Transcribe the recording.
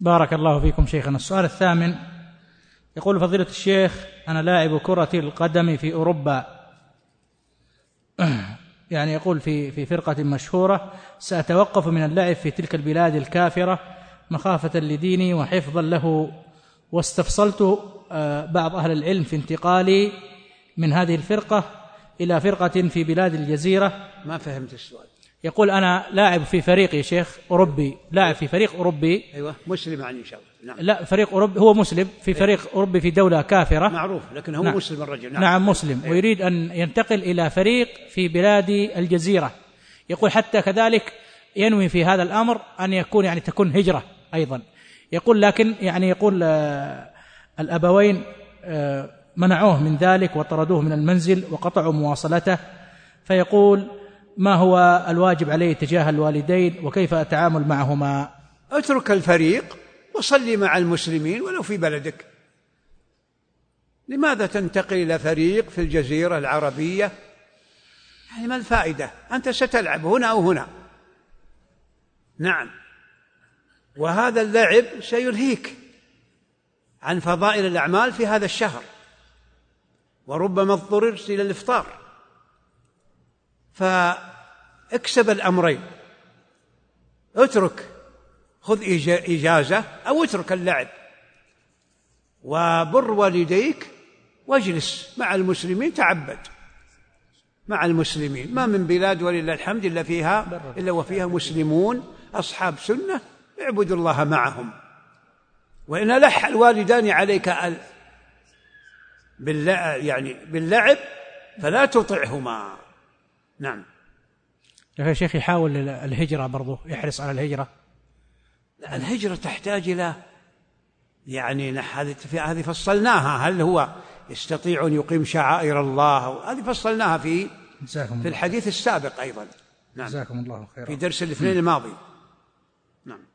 بارك الله فيكم شيخنا. السؤال الثامن يقول: فضيلة الشيخ، أنا لاعب كرة القدم في أوروبا، يعني يقول في فرقة مشهورة، سأتوقف من اللعب في تلك البلاد الكافرة مخافة لديني وحفظا له، واستفصلت بعض أهل العلم في انتقالي من هذه الفرقة إلى فرقة في بلاد الجزيرة. ما فهمت السؤال. يقول: أنا لاعب في فريق يا شيخ أوروبي، لاعب في فريق أوروبي. أيوة، مسلم يعني إن شاء الله. نعم. لا، فريق أوروبي، هو مسلم في فريق أوروبي في دولة كافرة معروف، لكن هو نعم. مسلم الرجل. نعم مسلم. أيوة. ويريد أن ينتقل إلى فريق في بلاد الجزيرة. يقول حتى كذلك ينوي في هذا الأمر أن يكون يعني تكون هجرة أيضا. يقول لكن يعني يقول الأبوين منعوه من ذلك وطردوه من المنزل وقطعوا مواصلته، فيقول: ما هو الواجب عليه تجاه الوالدين وكيف أتعامل معهما؟ اترك الفريق وصلي مع المسلمين ولو في بلدك. لماذا تنتقل إلى فريق في الجزيرة العربية؟ يعني ما الفائدة؟ أنت ستلعب هنا أو هنا. نعم، وهذا اللعب سيلهيك عن فضائل الأعمال في هذا الشهر، وربما اضطررت إلى الإفطار. فاكسب الأمرين، اترك، خذ إجازة أو اترك اللعب، وبر والديك واجلس مع المسلمين، تعبد مع المسلمين. ما من بلاد ولله الحمد إلا وفيها مسلمون أصحاب سنة اعبدوا الله معهم. وإن ألح الوالدان عليك باللعب فلا تطعهما. نعم. يا شيخ يحاول الهجرة برضو، يحرص على الهجرة. الهجرة تحتاج إلى يعني هذه فصلناها، هل هو يستطيع أن يقيم شعائر الله؟ هذه فصلناها في الحديث السابق أيضا. نعم. جزاكم الله خيرا. في درس الاثنين الماضي. نعم.